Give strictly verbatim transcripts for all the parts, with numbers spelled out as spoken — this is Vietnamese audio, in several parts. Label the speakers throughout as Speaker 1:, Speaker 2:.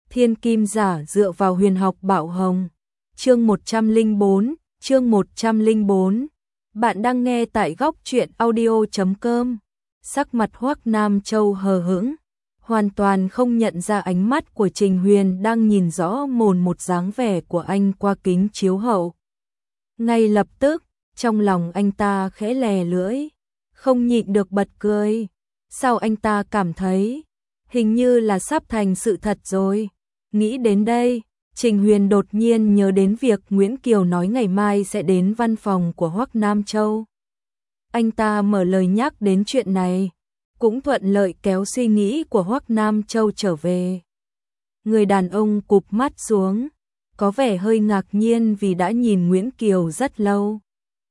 Speaker 1: Thiên kim giả dựa vào huyền học bảo hồng. Chương một trăm lẻ bốn, chương một trăm lẻ bốn. Bạn đang nghe tại góc truyện audio chấm com. Sắc mặt Hoắc Nam Châu hờ hững, hoàn toàn không nhận ra ánh mắt của Trình Huyền đang nhìn rõ mồn một dáng vẻ của anh qua kính chiếu hậu. Ngay lập tức, trong lòng anh ta khẽ lè lưỡi, không nhịn được bật cười. Sao anh ta cảm thấy hình như là sắp thành sự thật rồi. Nghĩ đến đây, Trình Huyền đột nhiên nhớ đến việc Nguyễn Kiều nói ngày mai sẽ đến văn phòng của Hoắc Nam Châu. Anh ta mở lời nhắc đến chuyện này, cũng thuận lợi kéo suy nghĩ của Hoắc Nam Châu trở về. Người đàn ông cụp mắt xuống, có vẻ hơi ngạc nhiên vì đã nhìn Nguyễn Kiều rất lâu.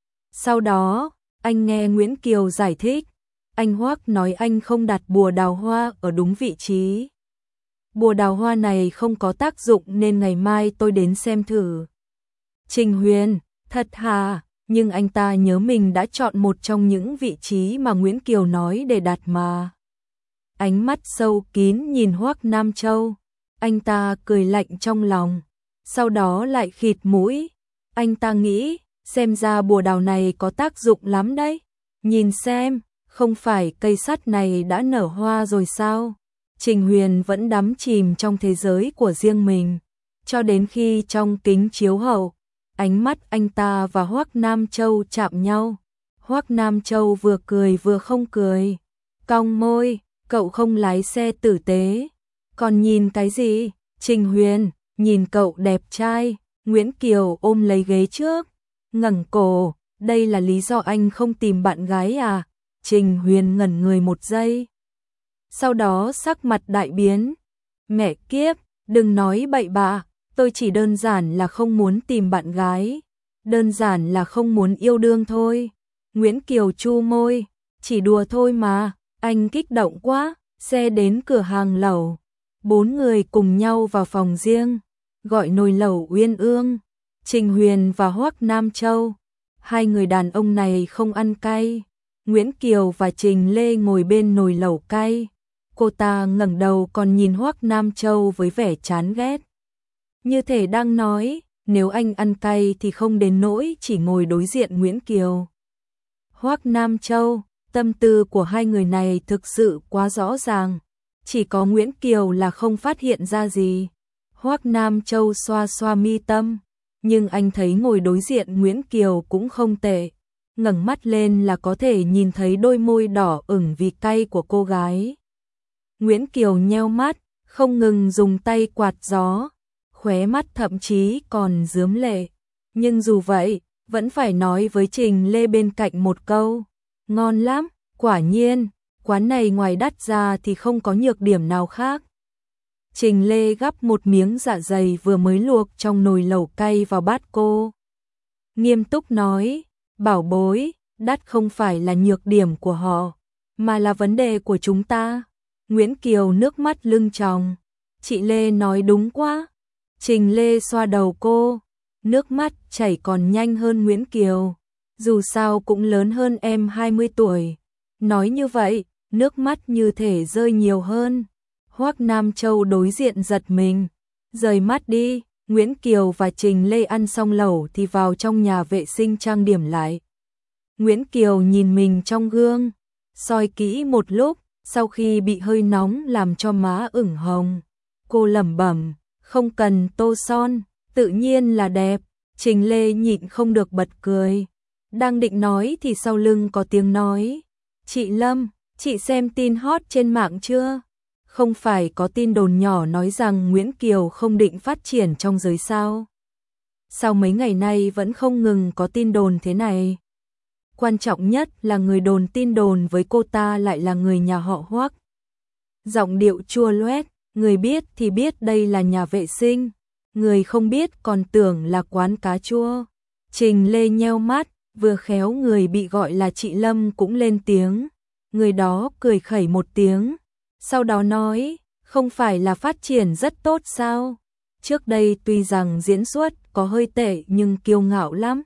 Speaker 1: Sau đó, anh nghe Nguyễn Kiều giải thích, anh Hoắc nói anh không đặt bùa đào hoa ở đúng vị trí. Bùa đào hoa này không có tác dụng nên ngày mai tôi đến xem thử. Trình Huyền, thật hả? Nhưng anh ta nhớ mình đã chọn một trong những vị trí mà Nguyễn Kiều nói để đặt mà. Ánh mắt sâu kín nhìn Hoắc Nam Châu, anh ta cười lạnh trong lòng, sau đó lại khịt mũi. Anh ta nghĩ, xem ra bùa đào này có tác dụng lắm đấy. Nhìn xem, không phải cây sắt này đã nở hoa rồi sao? Trình Huyền vẫn đắm chìm trong thế giới của riêng mình, cho đến khi trong kính chiếu hậu, ánh mắt anh ta và Hoắc Nam Châu chạm nhau. Hoắc Nam Châu vừa cười vừa không cười, cong môi, cậu không lái xe tử tế, còn nhìn cái gì? Trình Huyền, nhìn cậu đẹp trai. Nguyễn Kiều ôm lấy ghế trước, ngẩng cổ, đây là lý do anh không tìm bạn gái à? Trình Huyền ngẩn người một giây, sau đó sắc mặt đại biến. Mẹ kiếp, đừng nói bậy bạ, tôi chỉ đơn giản là không muốn tìm bạn gái, đơn giản là không muốn yêu đương thôi. Nguyễn Kiều chu môi, chỉ đùa thôi mà. Anh kích động quá. Xe đến cửa hàng lẩu, bốn người cùng nhau vào phòng riêng, gọi nồi lẩu uyên ương. Trình Huyền và Hoắc Nam Châu, hai người đàn ông này không ăn cay. Nguyễn Kiều và Trình Lê ngồi bên nồi lẩu cay. Cô ta ngẩng đầu còn nhìn Hoắc Nam Châu với vẻ chán ghét, như thể đang nói, nếu anh ăn cay thì không đến nỗi chỉ ngồi đối diện Nguyễn Kiều. Hoắc Nam Châu, tâm tư của hai người này thực sự quá rõ ràng, chỉ có Nguyễn Kiều là không phát hiện ra gì. Hoắc Nam Châu xoa xoa mi tâm, nhưng anh thấy ngồi đối diện Nguyễn Kiều cũng không tệ, ngẩng mắt lên là có thể nhìn thấy đôi môi đỏ ửng vì cay của cô gái. Nguyễn Kiều nheo mắt, không ngừng dùng tay quạt gió, khóe mắt thậm chí còn rướm lệ, nhưng dù vậy, vẫn phải nói với Trình Lê bên cạnh một câu, ngon lắm, quả nhiên, quán này ngoài đắt ra thì không có nhược điểm nào khác. Trình Lê gắp một miếng dạ dày vừa mới luộc trong nồi lẩu cay vào bát cô, nghiêm túc nói, bảo bối, đắt không phải là nhược điểm của họ, mà là vấn đề của chúng ta. Nguyễn Kiều nước mắt lưng tròng, chị Lê nói đúng quá. Trình Lê xoa đầu cô, nước mắt chảy còn nhanh hơn Nguyễn Kiều, dù sao cũng lớn hơn em hai mươi tuổi. Nói như vậy, nước mắt như thể rơi nhiều hơn. Hoắc Nam Châu đối diện giật mình, rời mắt đi. Nguyễn Kiều và Trình Lê ăn xong lẩu thì vào trong nhà vệ sinh trang điểm lại. Nguyễn Kiều nhìn mình trong gương, soi kỹ một lúc, sau khi bị hơi nóng làm cho má ửng hồng, cô lẩm bẩm, không cần tô son, tự nhiên là đẹp. Trình Lê nhịn không được bật cười, đang định nói thì sau lưng có tiếng nói, chị Lâm, chị xem tin hot trên mạng chưa? Không phải có tin đồn nhỏ nói rằng Nguyễn Kiều không định phát triển trong giới sao? Sao mấy ngày nay vẫn không ngừng có tin đồn thế này? Quan trọng nhất là người đồn tin đồn với cô ta lại là người nhà họ Hoắc. Giọng điệu chua loét, người biết thì biết đây là nhà vệ sinh, người không biết còn tưởng là quán cà chua. Trình Lê nheo mắt, vừa khéo người bị gọi là chị Lâm cũng lên tiếng. Người đó cười khẩy một tiếng, sau đó nói, không phải là phát triển rất tốt sao? Trước đây tuy rằng diễn xuất có hơi tệ nhưng kiêu ngạo lắm.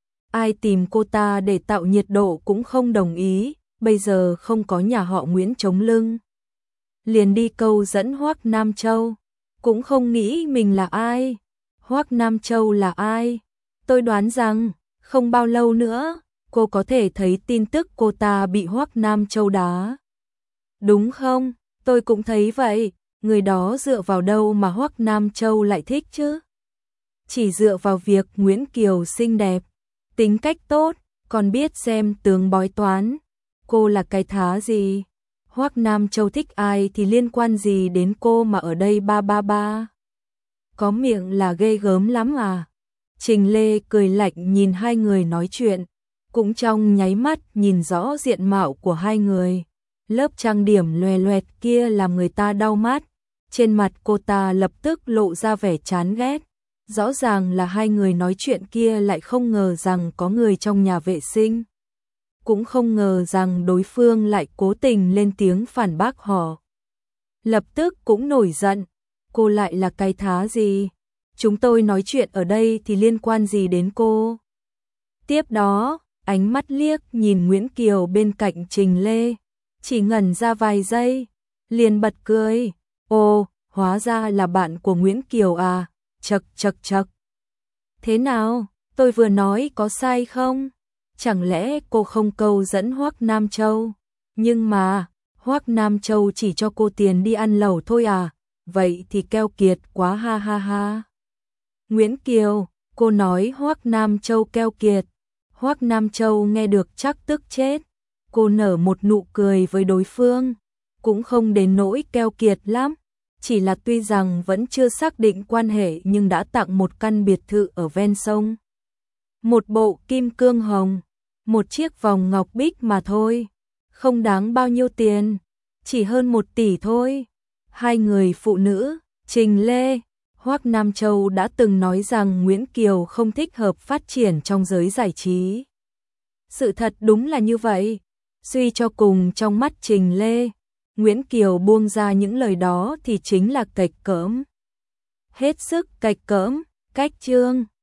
Speaker 1: Ai tìm cô ta để tạo nhiệt độ cũng không đồng ý, bây giờ không có nhà họ Nguyễn chống lưng, liền đi câu dẫn Hoắc Nam Châu. cũng không nghĩ mình là ai. Hoắc Nam Châu là ai? Tôi đoán rằng, không bao lâu nữa, cô có thể thấy tin tức cô ta bị Hoắc Nam Châu đá. Đúng không? Tôi cũng thấy vậy, người đó dựa vào đâu mà Hoắc Nam Châu lại thích chứ? Chỉ dựa vào việc Nguyễn Kiều xinh đẹp, tính cách tốt, còn biết xem tướng bói toán. Cô là cái thá gì? Hoắc Nam Châu thích ai thì liên quan gì đến cô mà ở đây ba ba ba? Có miệng là ghê gớm lắm à? Trình Lê cười lạnh nhìn hai người nói chuyện, cũng trong nháy mắt nhìn rõ diện mạo của hai người. Lớp trang điểm loè loẹt kia làm người ta đau mắt, trên mặt cô ta lập tức lộ ra vẻ chán ghét. Rõ ràng là hai người nói chuyện kia lại không ngờ rằng có người trong nhà vệ sinh. Cũng không ngờ rằng đối phương lại cố tình lên tiếng phản bác họ. Lập tức cũng nổi giận, cô lại là cái thá gì? Chúng tôi nói chuyện ở đây thì liên quan gì đến cô? Tiếp đó, ánh mắt liếc nhìn Nguyễn Kiều bên cạnh Trình Lê, chỉ ngẩn ra vài giây, liền bật cười. Ồ, hóa ra là bạn của Nguyễn Kiều à, chật chật chật. Thế nào, tôi vừa nói có sai không? Chẳng lẽ cô không câu dẫn Hoắc Nam Châu? Nhưng mà, Hoắc Nam Châu chỉ cho cô tiền đi ăn lẩu thôi à? Vậy thì keo kiệt quá ha ha ha. Nguyễn Kiều, cô nói Hoắc Nam Châu keo kiệt. Hoắc Nam Châu nghe được chắc tức chết. Cô nở một nụ cười với đối phương, cũng không đến nỗi keo kiệt lắm, chỉ là tuy rằng vẫn chưa xác định quan hệ nhưng đã tặng một căn biệt thự ở ven sông. Một bộ kim cương hồng, một chiếc vòng ngọc bích mà thôi, không đáng bao nhiêu tiền, chỉ hơn một tỷ thôi. Hai người phụ nữ, Trình Lê, Hoắc Nam Châu đã từng nói rằng Nguyễn Kiều không thích hợp phát triển trong giới giải trí. Sự thật đúng là như vậy. Suy cho cùng trong mắt Trình Lê, Nguyễn Kiều buông ra những lời đó thì chính là cạch cỡm. Hết sức cạch cỡm, cách chương.